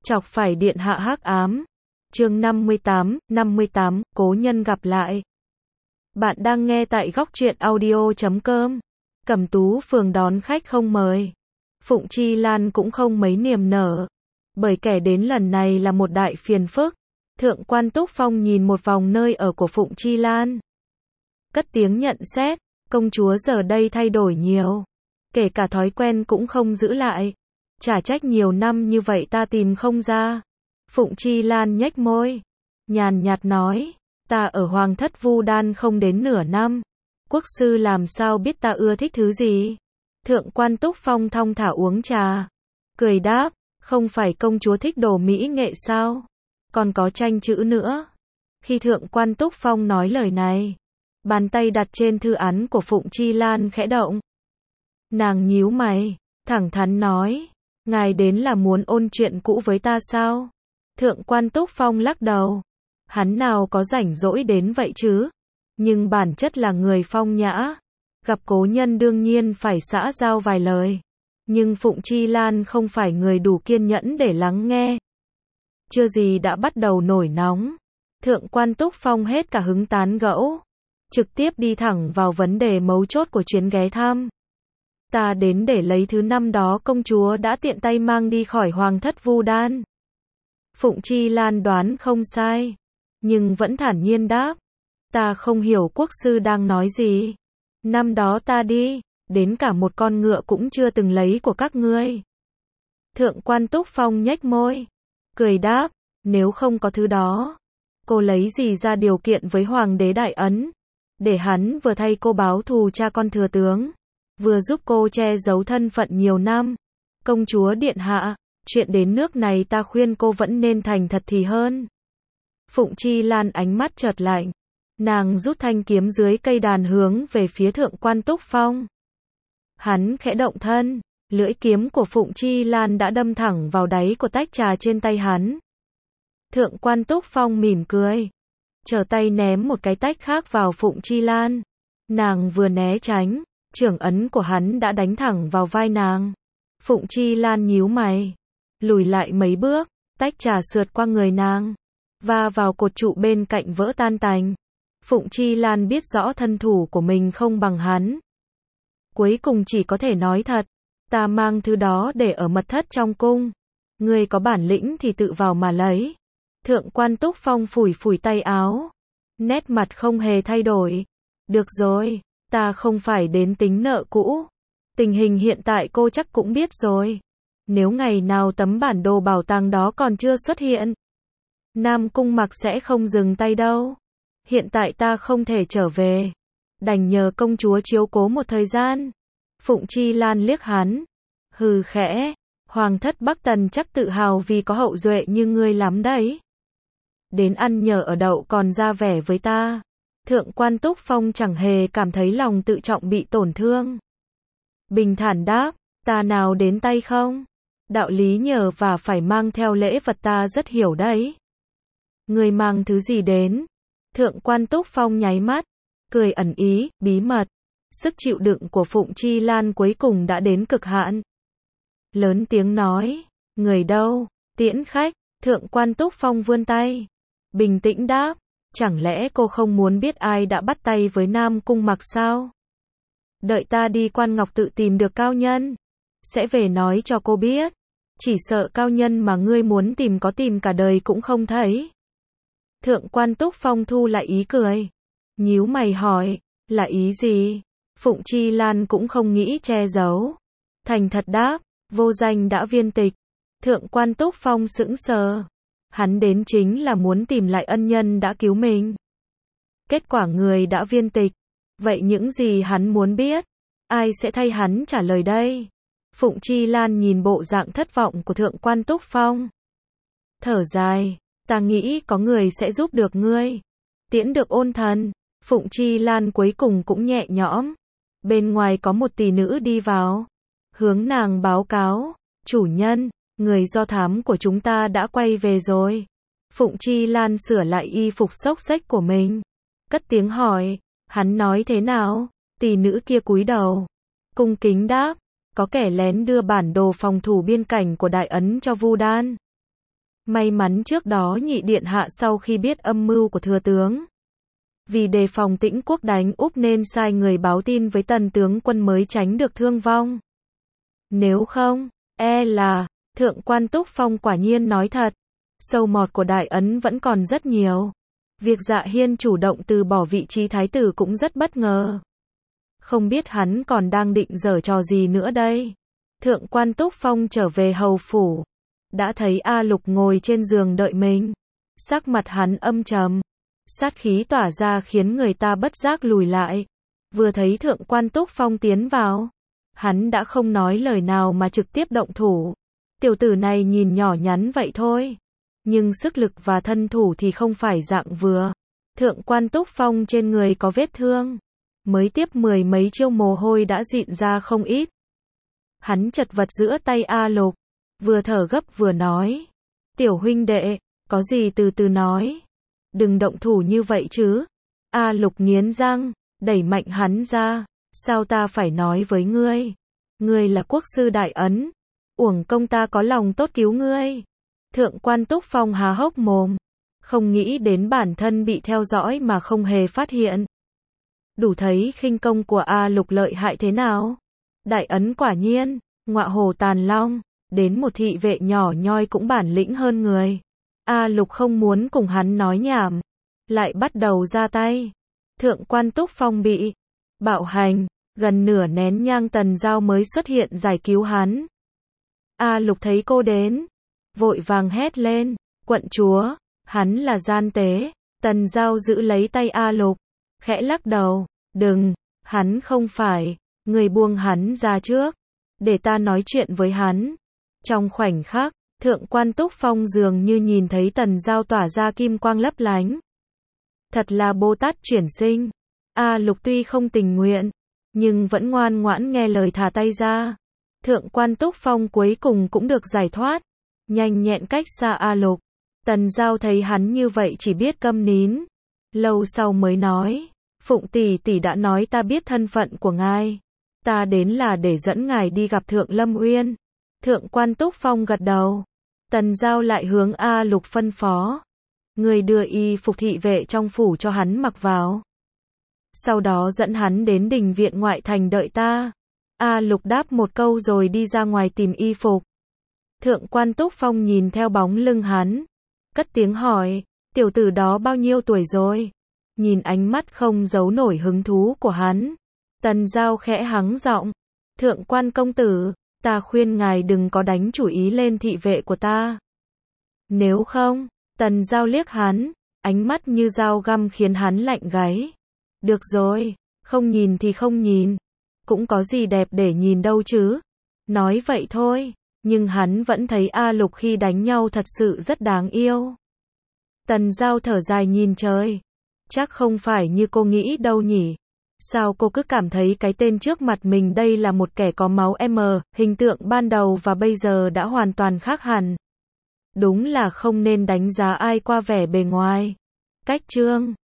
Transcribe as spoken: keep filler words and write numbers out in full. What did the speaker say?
Chọc phải điện hạ hắc ám. Chương năm mươi tám, năm mươi tám, cố nhân gặp lại. Bạn đang nghe tại góc truyện audio chấm com. Cẩm Tú phường đón khách không mời. Phụng Chi Lan cũng không mấy niềm nở. Bởi kẻ đến lần này là một đại phiền phức. Thượng quan Túc Phong nhìn một vòng nơi ở của Phụng Chi Lan. Cất tiếng nhận xét, công chúa giờ đây thay đổi nhiều. Kể cả thói quen cũng không giữ lại. Chả trách nhiều năm như vậy ta tìm không ra. Phụng Chi Lan nhếch môi, nhàn nhạt nói, ta ở Hoàng thất Vu Đan không đến nửa năm. Quốc sư làm sao biết ta ưa thích thứ gì? Thượng quan Túc Phong thong thả uống trà. Cười đáp, không phải công chúa thích đồ mỹ nghệ sao? Còn có tranh chữ nữa. Khi Thượng quan Túc Phong nói lời này, bàn tay đặt trên thư án của Phụng Chi Lan khẽ động. Nàng nhíu mày, thẳng thắn nói, ngài đến là muốn ôn chuyện cũ với ta sao? Thượng quan Túc Phong lắc đầu. Hắn nào có rảnh rỗi đến vậy chứ? Nhưng bản chất là người phong nhã. Gặp cố nhân đương nhiên phải xã giao vài lời. Nhưng Phụng Chi Lan không phải người đủ kiên nhẫn để lắng nghe. Chưa gì đã bắt đầu nổi nóng. Thượng quan Túc Phong hết cả hứng tán gẫu. Trực tiếp đi thẳng vào vấn đề mấu chốt của chuyến ghé thăm. Ta đến để lấy thứ năm đó công chúa đã tiện tay mang đi khỏi Hoàng thất Vu Đan. Phụng Chi Lan đoán không sai, nhưng vẫn thản nhiên đáp. Ta không hiểu quốc sư đang nói gì. Năm đó ta đi, đến cả một con ngựa cũng chưa từng lấy của các ngươi. Thượng quan Túc Phong nhếch môi, cười đáp, nếu không có thứ đó, cô lấy gì ra điều kiện với Hoàng đế Đại Ấn, để hắn vừa thay cô báo thù cha con thừa tướng, vừa giúp cô che giấu thân phận nhiều năm. Công chúa điện hạ, chuyện đến nước này ta khuyên cô vẫn nên thành thật thì hơn. Phụng Chi Lan ánh mắt chợt lạnh. Nàng rút thanh kiếm dưới cây đàn hướng về phía Thượng quan Túc Phong. Hắn khẽ động thân, lưỡi kiếm của Phụng Chi Lan đã đâm thẳng vào đáy của tách trà trên tay hắn. Thượng quan Túc Phong mỉm cười, trở tay ném một cái tách khác vào Phụng Chi Lan. Nàng vừa né tránh, chưởng ấn của hắn đã đánh thẳng vào vai nàng. Phụng Chi Lan nhíu mày, lùi lại mấy bước, tách trà sượt qua người nàng, va vào cột trụ bên cạnh vỡ tan tành. Phụng Chi Lan biết rõ thân thủ của mình không bằng hắn. Cuối cùng chỉ có thể nói thật, ta mang thứ đó để ở mật thất trong cung. Ngươi có bản lĩnh thì tự vào mà lấy. Thượng quan Túc Phong phủi phủi tay áo, nét mặt không hề thay đổi. Được rồi, ta không phải đến tính nợ cũ. Tình hình hiện tại cô chắc cũng biết rồi. Nếu ngày nào tấm bản đồ bảo tàng đó còn chưa xuất hiện, Nam Cung Mặc sẽ không dừng tay đâu. Hiện tại ta không thể trở về, đành nhờ công chúa chiếu cố một thời gian. Phụng Chi Lan liếc hắn, hừ khẽ, Hoàng thất Bắc Tần chắc tự hào vì có hậu duệ như ngươi lắm đấy. Đến ăn nhờ ở đậu còn ra vẻ với ta. Thượng quan Túc Phong chẳng hề cảm thấy lòng tự trọng bị tổn thương. Bình thản đáp, ta nào đến tay không? Đạo lý nhờ và phải mang theo lễ vật ta rất hiểu đấy. Ngươi mang thứ gì đến? Thượng quan Túc Phong nháy mắt, cười ẩn ý, bí mật. Sức chịu đựng của Phụng Chi Lan cuối cùng đã đến cực hạn. Lớn tiếng nói, người đâu? Tiễn khách. Thượng quan Túc Phong vươn tay, bình tĩnh đáp, chẳng lẽ cô không muốn biết ai đã bắt tay với Nam Cung Mặc sao? Đợi ta đi Quan Ngọc tự tìm được cao nhân, sẽ về nói cho cô biết. Chỉ sợ cao nhân mà ngươi muốn tìm có tìm cả đời cũng không thấy. Thượng quan Túc Phong thu lại ý cười, nhíu mày hỏi, là ý gì? Phụng Chi Lan cũng không nghĩ che giấu, thành thật đáp, vô danh đã viên tịch. Thượng quan Túc Phong sững sờ, hắn đến chính là muốn tìm lại ân nhân đã cứu mình. Kết quả người đã viên tịch, vậy những gì hắn muốn biết, ai sẽ thay hắn trả lời đây? Phụng Chi Lan nhìn bộ dạng thất vọng của Thượng quan Túc Phong, thở dài, ta nghĩ có người sẽ giúp được ngươi, tiễn được ôn thần. Phụng Chi Lan cuối cùng cũng nhẹ nhõm. Bên ngoài có một tỷ nữ đi vào, hướng nàng báo cáo, chủ nhân, người do thám của chúng ta đã quay về rồi. Phụng Chi Lan sửa lại y phục xốc xếch của mình, cất tiếng hỏi, hắn nói thế nào? Tỷ nữ kia cúi đầu, cung kính đáp, có kẻ lén đưa bản đồ phòng thủ biên cảnh của Đại Ấn cho Vu Đan. May mắn trước đó nhị điện hạ sau khi biết âm mưu của thừa tướng, vì đề phòng Tĩnh quốc đánh úp nên sai người báo tin với tần tướng quân mới tránh được thương vong. Nếu không, e là, thượng quan Túc Phong quả nhiên nói thật, sâu mọt của Đại Ấn vẫn còn rất nhiều. Việc Dạ Hiên chủ động từ bỏ vị trí thái tử cũng rất bất ngờ. Không biết hắn còn đang định giở trò gì nữa đây. Thượng quan Túc Phong trở về hầu phủ, đã thấy A Lục ngồi trên giường đợi mình. Sắc mặt hắn âm trầm, sát khí tỏa ra khiến người ta bất giác lùi lại. Vừa thấy thượng quan Túc Phong tiến vào, hắn đã không nói lời nào mà trực tiếp động thủ. Tiểu tử này nhìn nhỏ nhắn vậy thôi, nhưng sức lực và thân thủ thì không phải dạng vừa. Thượng quan Túc Phong trên người có vết thương, mới tiếp mười mấy chiêu mồ hôi đã dịn ra không ít. Hắn chật vật giữa tay A Lục, vừa thở gấp vừa nói, tiểu huynh đệ, có gì từ từ nói, đừng động thủ như vậy chứ. A Lục nghiến răng, đẩy mạnh hắn ra, sao ta phải nói với ngươi, ngươi là quốc sư Đại Ấn, uổng công ta có lòng tốt cứu ngươi. Thượng quan Túc Phong há hốc mồm, không nghĩ đến bản thân bị theo dõi mà không hề phát hiện. Đủ thấy khinh công của A Lục lợi hại thế nào. Đại Ấn quả nhiên, ngọa hổ tàn long, đến một thị vệ nhỏ nhoi cũng bản lĩnh hơn người. A Lục không muốn cùng hắn nói nhảm, lại bắt đầu ra tay. Thượng quan Túc Phong bị bạo hành, gần nửa nén nhang Tần Giao mới xuất hiện giải cứu hắn. A Lục thấy cô đến, vội vàng hét lên, quận chúa, hắn là gian tế. Tần Giao giữ lấy tay A Lục, khẽ lắc đầu, đừng, hắn không phải, người buông hắn ra trước, để ta nói chuyện với hắn. Trong khoảnh khắc, thượng quan Túc Phong dường như nhìn thấy Tần Giao tỏa ra kim quang lấp lánh. Thật là Bồ Tát chuyển sinh. A Lục tuy không tình nguyện, nhưng vẫn ngoan ngoãn nghe lời thả tay ra. Thượng quan Túc Phong cuối cùng cũng được giải thoát, nhanh nhẹn cách xa A Lục. Tần Giao thấy hắn như vậy chỉ biết câm nín, lâu sau mới nói, Phụng tỷ tỷ đã nói ta biết thân phận của ngài, ta đến là để dẫn ngài đi gặp Thượng Lâm Uyên. Thượng quan Túc Phong gật đầu. Tần Giao lại hướng A Lục phân phó, người đưa y phục thị vệ trong phủ cho hắn mặc vào, sau đó dẫn hắn đến đình viện ngoại thành đợi ta. A Lục đáp một câu rồi đi ra ngoài tìm y phục. Thượng quan Túc Phong nhìn theo bóng lưng hắn, cất tiếng hỏi, tiểu tử đó bao nhiêu tuổi rồi? Nhìn ánh mắt không giấu nổi hứng thú của hắn, Tần Giao khẽ hắng giọng, thượng quan công tử, ta khuyên ngài đừng có đánh chủ ý lên thị vệ của ta. Nếu không, Tần Giao liếc hắn, ánh mắt như dao găm khiến hắn lạnh gáy. Được rồi, không nhìn thì không nhìn, cũng có gì đẹp để nhìn đâu chứ. Nói vậy thôi, nhưng hắn vẫn thấy A Lục khi đánh nhau thật sự rất đáng yêu. Tần Giao thở dài nhìn trời, chắc không phải như cô nghĩ đâu nhỉ. Sao cô cứ cảm thấy cái tên trước mặt mình đây là một kẻ có máu M, hình tượng ban đầu và bây giờ đã hoàn toàn khác hẳn. Đúng là không nên đánh giá ai qua vẻ bề ngoài. Cách chương